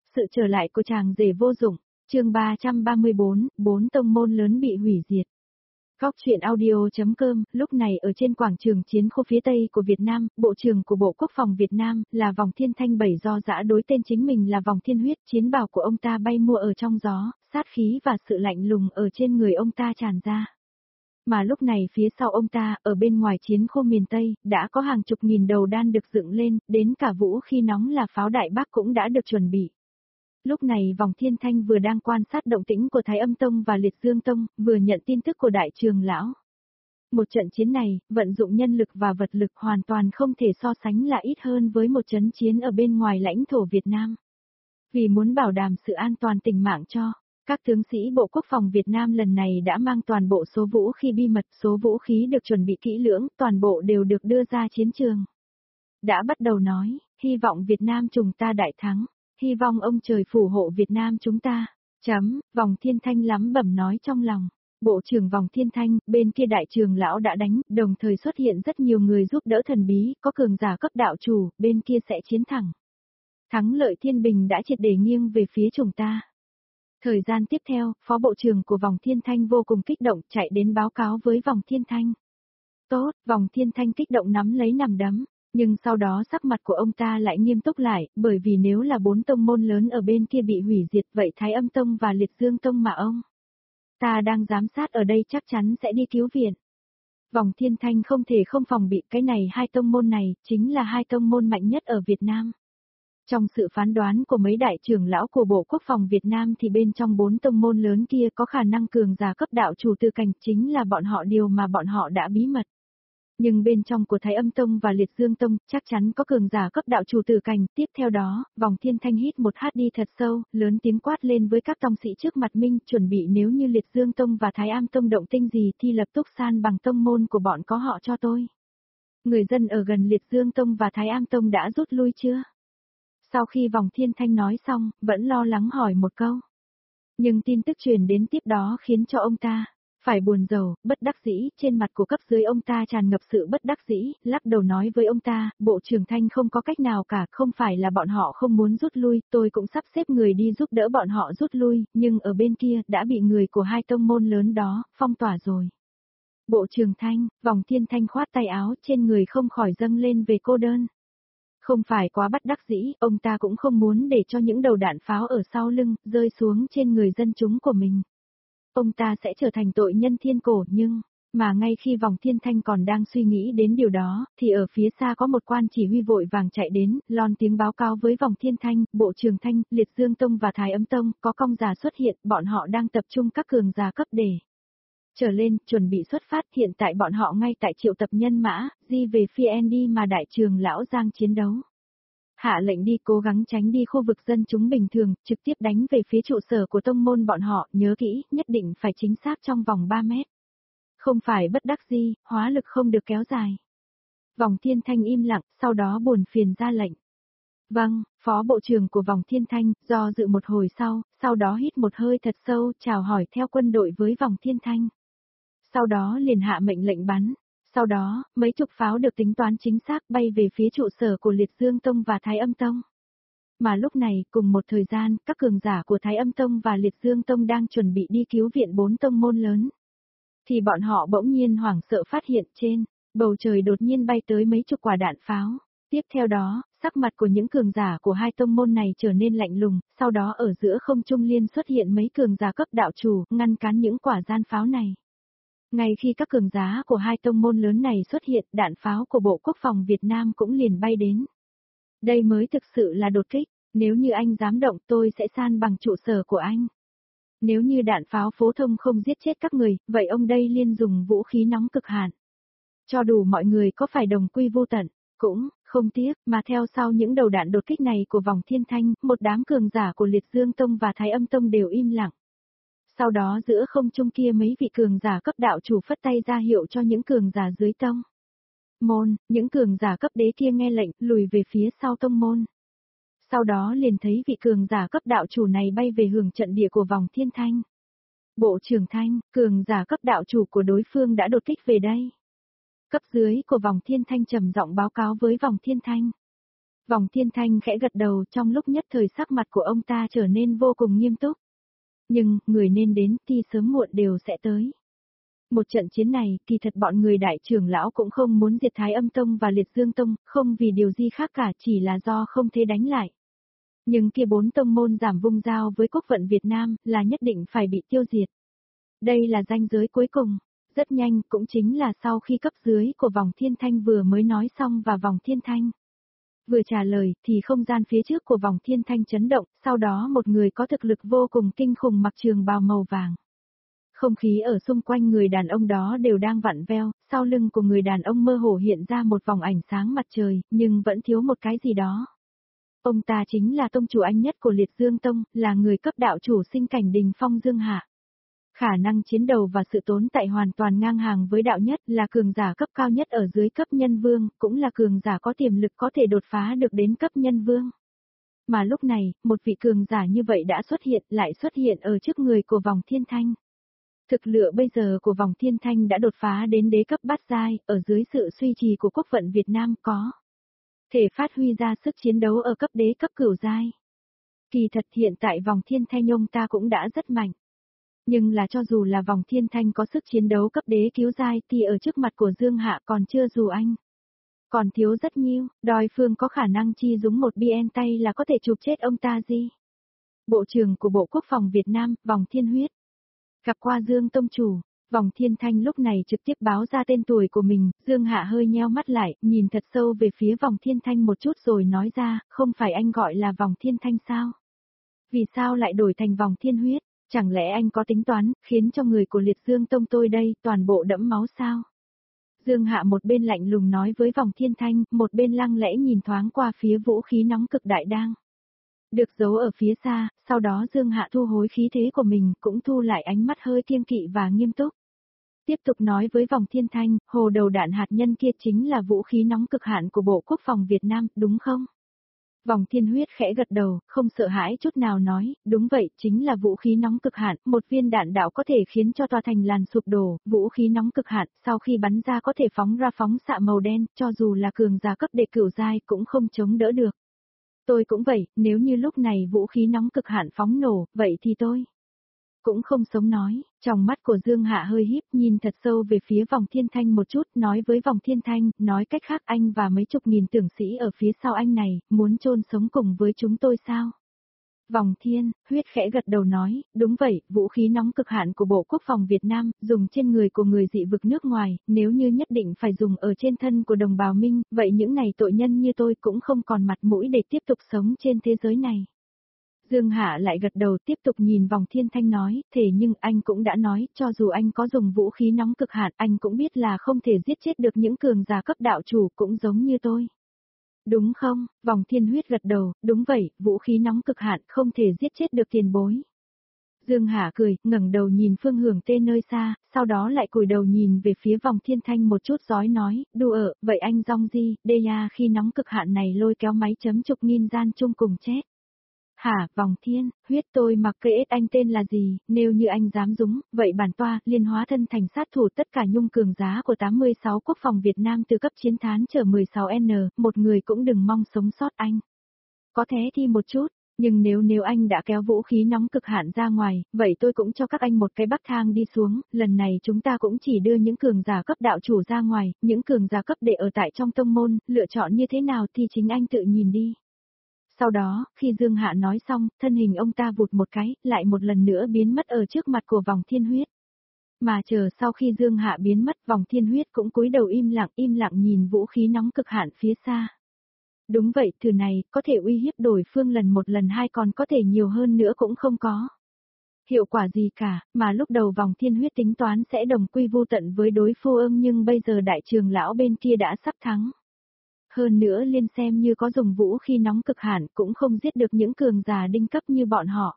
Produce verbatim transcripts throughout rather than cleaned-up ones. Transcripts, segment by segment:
Sự trở lại của chàng rể vô dụng, chương ba trăm ba mươi bốn, bốn tông môn lớn bị hủy diệt. Góc truyện audio.com, lúc này ở trên quảng trường chiến khu phía Tây của Việt Nam, Bộ trưởng của Bộ Quốc phòng Việt Nam, là Vòng Thiên Thanh bày do dã đối tên chính mình là Vòng Thiên Huyết, chiến bào của ông ta bay mua ở trong gió, sát khí và sự lạnh lùng ở trên người ông ta tràn ra. Mà lúc này phía sau ông ta, ở bên ngoài chiến khu miền Tây, đã có hàng chục nghìn đầu đan được dựng lên, đến cả vũ khí nóng là pháo Đại Bác cũng đã được chuẩn bị. Lúc này Vòng Thiên Thanh vừa đang quan sát động tĩnh của Thái Âm Tông và Liệt Dương Tông, vừa nhận tin tức của Đại Trường Lão. Một trận chiến này, vận dụng nhân lực và vật lực hoàn toàn không thể so sánh là ít hơn với một trận chiến ở bên ngoài lãnh thổ Việt Nam. Vì muốn bảo đảm sự an toàn tính mạng cho các tướng sĩ Bộ Quốc phòng Việt Nam lần này đã mang toàn bộ số vũ khí bí mật, số vũ khí được chuẩn bị kỹ lưỡng, toàn bộ đều được đưa ra chiến trường. Đã bắt đầu nói, hy vọng Việt Nam chúng ta đại thắng. Hy vọng ông trời phù hộ Việt Nam chúng ta. Chấm, Vòng Thiên Thanh lắm bẩm nói trong lòng. Bộ trưởng Vòng Thiên Thanh, bên kia Đại Trường Lão đã đánh, đồng thời xuất hiện rất nhiều người giúp đỡ thần bí, có cường giả cấp đạo chủ, bên kia sẽ chiến thẳng. Thắng lợi thiên bình đã triệt để nghiêng về phía chúng ta. Thời gian tiếp theo, Phó Bộ trưởng của Vòng Thiên Thanh vô cùng kích động chạy đến báo cáo với Vòng Thiên Thanh. Tốt, Vòng Thiên Thanh kích động nắm lấy nắm đấm. Nhưng sau đó sắc mặt của ông ta lại nghiêm túc lại, bởi vì nếu là bốn tông môn lớn ở bên kia bị hủy diệt vậy Thái Âm Tông và Liệt Dương Tông mà ông ta đang giám sát ở đây chắc chắn sẽ đi cứu viện. Vòng Thiên Thanh không thể không phòng bị, cái này hai tông môn này, chính là hai tông môn mạnh nhất ở Việt Nam. Trong sự phán đoán của mấy đại trưởng lão của Bộ Quốc phòng Việt Nam thì bên trong bốn tông môn lớn kia có khả năng cường giả cấp đạo chủ tư cảnh, chính là bọn họ điều mà bọn họ đã bí mật. Nhưng bên trong của Thái Âm Tông và Liệt Dương Tông, chắc chắn có cường giả cấp đạo chủ tử cảnh. Tiếp theo đó, Vòng Thiên Thanh hít một hát đi thật sâu, lớn tiếng quát lên với các tông sĩ trước mặt minh, chuẩn bị nếu như Liệt Dương Tông và Thái Am Tông động tinh gì thì lập tức san bằng tông môn của bọn có họ cho tôi. Người dân ở gần Liệt Dương Tông và Thái Am Tông đã rút lui chưa? Sau khi Vòng Thiên Thanh nói xong, vẫn lo lắng hỏi một câu. Nhưng tin tức truyền đến tiếp đó khiến cho ông ta phải buồn rầu, bất đắc dĩ, trên mặt của cấp dưới ông ta tràn ngập sự bất đắc dĩ, lắc đầu nói với ông ta, Bộ trưởng Thanh không có cách nào cả, không phải là bọn họ không muốn rút lui, tôi cũng sắp xếp người đi giúp đỡ bọn họ rút lui, nhưng ở bên kia, đã bị người của hai tông môn lớn đó, phong tỏa rồi. Bộ trưởng Thanh, Vòng Thiên Thanh khoát tay áo, trên người không khỏi dâng lên về cô đơn. Không phải quá bất đắc dĩ, ông ta cũng không muốn để cho những đầu đạn pháo ở sau lưng, rơi xuống trên người dân chúng của mình. Ông ta sẽ trở thành tội nhân thiên cổ nhưng, mà ngay khi Vòng Thiên Thanh còn đang suy nghĩ đến điều đó, thì ở phía xa có một quan chỉ huy vội vàng chạy đến, lon tiếng báo cáo với Vòng Thiên Thanh, Bộ trưởng Thanh, Liệt Dương Tông và Thái Âm Tông, có công giả xuất hiện, bọn họ đang tập trung các cường giả cấp để trở lên, chuẩn bị xuất phát, hiện tại bọn họ ngay tại triệu tập nhân mã, di về phía Andy mà Đại Trường Lão Giang chiến đấu. Hạ lệnh đi cố gắng tránh đi khu vực dân chúng bình thường, trực tiếp đánh về phía trụ sở của tông môn bọn họ, nhớ kỹ, nhất định phải chính xác trong vòng ba mét. Không phải bất đắc dĩ, hóa lực không được kéo dài. Vòng Thiên Thanh im lặng, sau đó buồn phiền ra lệnh. Vâng, Phó Bộ trưởng của Vòng Thiên Thanh, do dự một hồi sau, sau đó hít một hơi thật sâu, chào hỏi theo quân đội với Vòng Thiên Thanh. Sau đó liền hạ mệnh lệnh bắn. Sau đó, mấy chục pháo được tính toán chính xác bay về phía trụ sở của Liệt Dương Tông và Thái Âm Tông. Mà lúc này, cùng một thời gian, các cường giả của Thái Âm Tông và Liệt Dương Tông đang chuẩn bị đi cứu viện bốn tông môn lớn. Thì bọn họ bỗng nhiên hoảng sợ phát hiện trên bầu trời đột nhiên bay tới mấy chục quả đạn pháo. Tiếp theo đó, sắc mặt của những cường giả của hai tông môn này trở nên lạnh lùng, sau đó ở giữa không trung liên xuất hiện mấy cường giả cấp đạo chủ, ngăn cản những quả gian pháo này. Ngay khi các cường giá của hai tông môn lớn này xuất hiện, đạn pháo của Bộ Quốc phòng Việt Nam cũng liền bay đến. Đây mới thực sự là đột kích, nếu như anh dám động tôi sẽ san bằng trụ sở của anh. Nếu như đạn pháo phổ thông không giết chết các người, vậy ông đây liên dùng vũ khí nóng cực hạn. Cho đủ mọi người có phải đồng quy vô tận, cũng không tiếc, mà theo sau những đầu đạn đột kích này của Vòng Thiên Thanh, một đám cường giả của Liệt Dương Tông và Thái Âm Tông đều im lặng. Sau đó giữa không trung kia mấy vị cường giả cấp đạo chủ phất tay ra hiệu cho những cường giả dưới tông môn, những cường giả cấp đế kia nghe lệnh, lùi về phía sau tông môn. Sau đó liền thấy vị cường giả cấp đạo chủ này bay về hưởng trận địa của Vòng Thiên Thanh. Bộ trưởng Thanh, cường giả cấp đạo chủ của đối phương đã đột kích về đây. Cấp dưới của Vòng Thiên Thanh trầm giọng báo cáo với Vòng Thiên Thanh. Vòng Thiên Thanh khẽ gật đầu, trong lúc nhất thời sắc mặt của ông ta trở nên vô cùng nghiêm túc. Nhưng, người nên đến thì sớm muộn đều sẽ tới. Một trận chiến này, kỳ thật bọn người đại trưởng lão cũng không muốn diệt Thái Âm Tông và Liệt Dương Tông, không vì điều gì khác cả, chỉ là do không thể đánh lại. Nhưng kia bốn tông môn giảm vung giao với quốc vận Việt Nam là nhất định phải bị tiêu diệt. Đây là ranh giới cuối cùng. Rất nhanh, cũng chính là sau khi cấp dưới của Vòng Thiên Thanh vừa mới nói xong và Vòng Thiên Thanh vừa trả lời thì không gian phía trước của Vòng Thiên Thanh chấn động, sau đó một người có thực lực vô cùng kinh khủng mặc trường bào màu vàng. Không khí ở xung quanh người đàn ông đó đều đang vặn veo, sau lưng của người đàn ông mơ hồ hiện ra một vòng ảnh sáng mặt trời, nhưng vẫn thiếu một cái gì đó. Ông ta chính là tông chủ anh nhất của Liệt Dương Tông, là người cấp đạo chủ sinh cảnh Đình Phong Dương Hạ. Khả năng chiến đấu và sự tốn tại hoàn toàn ngang hàng với đạo nhất, là cường giả cấp cao nhất ở dưới cấp nhân vương, cũng là cường giả có tiềm lực có thể đột phá được đến cấp nhân vương. Mà lúc này, một vị cường giả như vậy đã xuất hiện, lại xuất hiện ở trước người của Vòng Thiên Thanh. Thực lực bây giờ của Vòng Thiên Thanh đã đột phá đến đế cấp bát giai, ở dưới sự suy trì của quốc vận Việt Nam có thể phát huy ra sức chiến đấu ở cấp đế cấp cửu giai. Kỳ thật hiện tại Vòng Thiên Thanh ông ta cũng đã rất mạnh. Nhưng là cho dù là Vòng Thiên Thanh có sức chiến đấu cấp đế cứu giai thì ở trước mặt của Dương Hạ còn chưa dù anh. Còn thiếu rất nhiều, đối phương có khả năng chi dùng một bien tay là có thể chụp chết ông ta gì. Bộ trưởng của Bộ Quốc phòng Việt Nam, Vòng Thiên Huyết. Gặp qua Dương Tông Chủ, Vòng Thiên Thanh lúc này trực tiếp báo ra tên tuổi của mình, Dương Hạ hơi nheo mắt lại, nhìn thật sâu về phía Vòng Thiên Thanh một chút rồi nói ra, không phải anh gọi là Vòng Thiên Thanh sao? Vì sao lại đổi thành Vòng Thiên Huyết? Chẳng lẽ anh có tính toán, khiến cho người của Liệt Dương Tông tôi đây toàn bộ đẫm máu sao? Dương Hạ một bên lạnh lùng nói với Vòng Thiên Thanh, một bên lăng lẽ nhìn thoáng qua phía vũ khí nóng cực đại đang được giấu ở phía xa, sau đó Dương Hạ thu hối khí thế của mình, cũng thu lại ánh mắt hơi kiêng kỵ và nghiêm túc. Tiếp tục nói với Vòng Thiên Thanh, hồ đầu đạn hạt nhân kia chính là vũ khí nóng cực hạn của Bộ Quốc phòng Việt Nam, đúng không? Vòng Thiên Huyết khẽ gật đầu, không sợ hãi chút nào nói, đúng vậy, chính là vũ khí nóng cực hạn, một viên đạn đạo có thể khiến cho tòa thành làn sụp đổ, vũ khí nóng cực hạn, sau khi bắn ra có thể phóng ra phóng xạ màu đen, cho dù là cường giả cấp đệ cửu giai cũng không chống đỡ được. Tôi cũng vậy, nếu như lúc này vũ khí nóng cực hạn phóng nổ, vậy thì tôi cũng không sống nói. Trong mắt của Dương Hạ hơi híp, nhìn thật sâu về phía Vòng Thiên Thanh một chút, nói với Vòng Thiên Thanh, nói cách khác anh và mấy chục nghìn tưởng sĩ ở phía sau anh này, muốn chôn sống cùng với chúng tôi sao? Vòng Thiên Huyết khẽ gật đầu nói, đúng vậy, vũ khí nóng cực hạn của Bộ Quốc phòng Việt Nam, dùng trên người của người dị vực nước ngoài, nếu như nhất định phải dùng ở trên thân của đồng bào Minh, vậy những này tội nhân như tôi cũng không còn mặt mũi để tiếp tục sống trên thế giới này. Dương Hạ lại gật đầu tiếp tục nhìn Vòng Thiên Thanh nói, thế nhưng anh cũng đã nói, cho dù anh có dùng vũ khí nóng cực hạn, anh cũng biết là không thể giết chết được những cường giả cấp đạo chủ cũng giống như tôi. Đúng không? Vòng Thiên Huyết gật đầu, đúng vậy, vũ khí nóng cực hạn không thể giết chết được tiền bối. Dương Hạ cười, ngẩng đầu nhìn Phương Hưởng Tê nơi xa, sau đó lại cúi đầu nhìn về phía Vòng Thiên Thanh một chút giói nói, đùa ở, vậy anh Dong Di, đê ya khi nóng cực hạn này lôi kéo máy chấm chục nghìn gian chung cùng chết. Hả, Vòng Thiên Huyết tôi mặc kệ ết anh tên là gì, nếu như anh dám dúng, vậy bản toa, liên hóa thân thành sát thủ tất cả nhung cường giá của tám mươi sáu quốc phòng Việt Nam từ cấp chiến thán trở mười sáu N, một người cũng đừng mong sống sót anh. Có thế thì một chút, nhưng nếu nếu anh đã kéo vũ khí nóng cực hạn ra ngoài, vậy tôi cũng cho các anh một cái bắc thang đi xuống, lần này chúng ta cũng chỉ đưa những cường giả cấp đạo chủ ra ngoài, những cường giả cấp đệ ở tại trong tông môn, lựa chọn như thế nào thì chính anh tự nhìn đi. Sau đó, khi Dương Hạ nói xong, thân hình ông ta vụt một cái, lại một lần nữa biến mất ở trước mặt của Vòng Thiên Huyết. Mà chờ sau khi Dương Hạ biến mất, Vòng Thiên Huyết cũng cúi đầu im lặng im lặng nhìn vũ khí nóng cực hạn phía xa. Đúng vậy, thứ này, có thể uy hiếp đối phương lần một lần hai còn có thể nhiều hơn nữa cũng không có hiệu quả gì cả, mà lúc đầu Vòng Thiên Huyết tính toán sẽ đồng quy vô tận với đối phương nhưng bây giờ đại trường lão bên kia đã sắp thắng. Hơn nữa liên xem như có dùng vũ khí nóng cực hạn cũng không giết được những cường giả đinh cấp như bọn họ.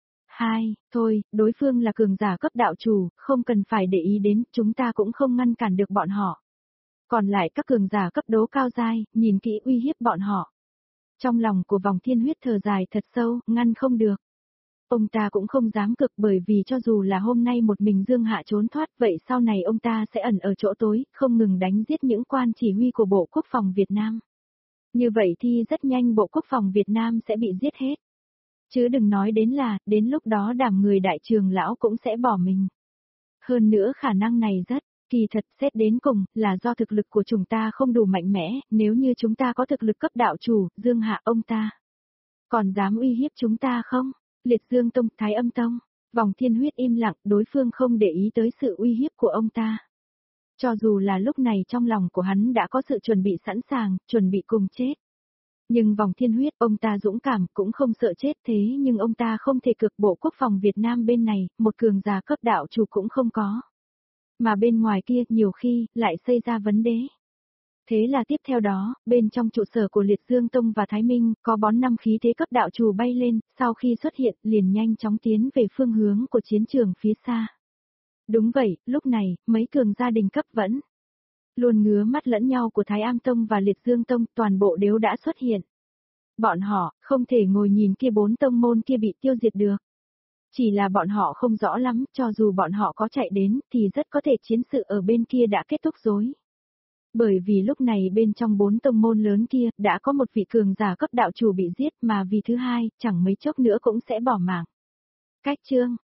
Hai, thôi, đối phương là cường giả cấp đạo chủ, không cần phải để ý đến, chúng ta cũng không ngăn cản được bọn họ. Còn lại các cường giả cấp đố cao giai, nhìn kỹ uy hiếp bọn họ. Trong lòng của Vòng Thiên Huyết thở dài thật sâu, ngăn không được. Ông ta cũng không dám cực bởi vì cho dù là hôm nay một mình Dương Hạ trốn thoát vậy sau này ông ta sẽ ẩn ở chỗ tối, không ngừng đánh giết những quan chỉ huy của Bộ Quốc phòng Việt Nam. Như vậy thì rất nhanh Bộ Quốc phòng Việt Nam sẽ bị giết hết. Chứ đừng nói đến là, đến lúc đó đảng người đại trường lão cũng sẽ bỏ mình. Hơn nữa khả năng này rất, kỳ thật xét đến cùng, là do thực lực của chúng ta không đủ mạnh mẽ, nếu như chúng ta có thực lực cấp đạo chủ, Dương Hạ ông ta. Còn dám uy hiếp chúng ta không? Liệt Dương Tông, Thái Âm Tông, Vòng Thiên Huyết im lặng, đối phương không để ý tới sự uy hiếp của ông ta. Cho dù là lúc này trong lòng của hắn đã có sự chuẩn bị sẵn sàng, chuẩn bị cùng chết. Nhưng Vòng Thiên Huyết, ông ta dũng cảm, cũng không sợ chết thế nhưng ông ta không thể cực Bộ Quốc phòng Việt Nam bên này, một cường giả cấp đạo chủ cũng không có. Mà bên ngoài kia, nhiều khi, lại xảy ra vấn đề. Thế là tiếp theo đó, bên trong trụ sở của Liệt Dương Tông và Thái Minh, có bón năm khí thế cấp đạo chủ bay lên, sau khi xuất hiện, liền nhanh chóng tiến về phương hướng của chiến trường phía xa. Đúng vậy, lúc này, mấy cường gia đình cấp vẫn luôn ngứa mắt lẫn nhau của Thái Am Tông và Liệt Dương Tông, toàn bộ đều đã xuất hiện. Bọn họ, không thể ngồi nhìn kia bốn tông môn kia bị tiêu diệt được. Chỉ là bọn họ không rõ lắm, cho dù bọn họ có chạy đến, thì rất có thể chiến sự ở bên kia đã kết thúc rồi. Bởi vì lúc này bên trong bốn tông môn lớn kia, đã có một vị cường giả cấp đạo chủ bị giết mà vì thứ hai, chẳng mấy chốc nữa cũng sẽ bỏ mạng. Cách chương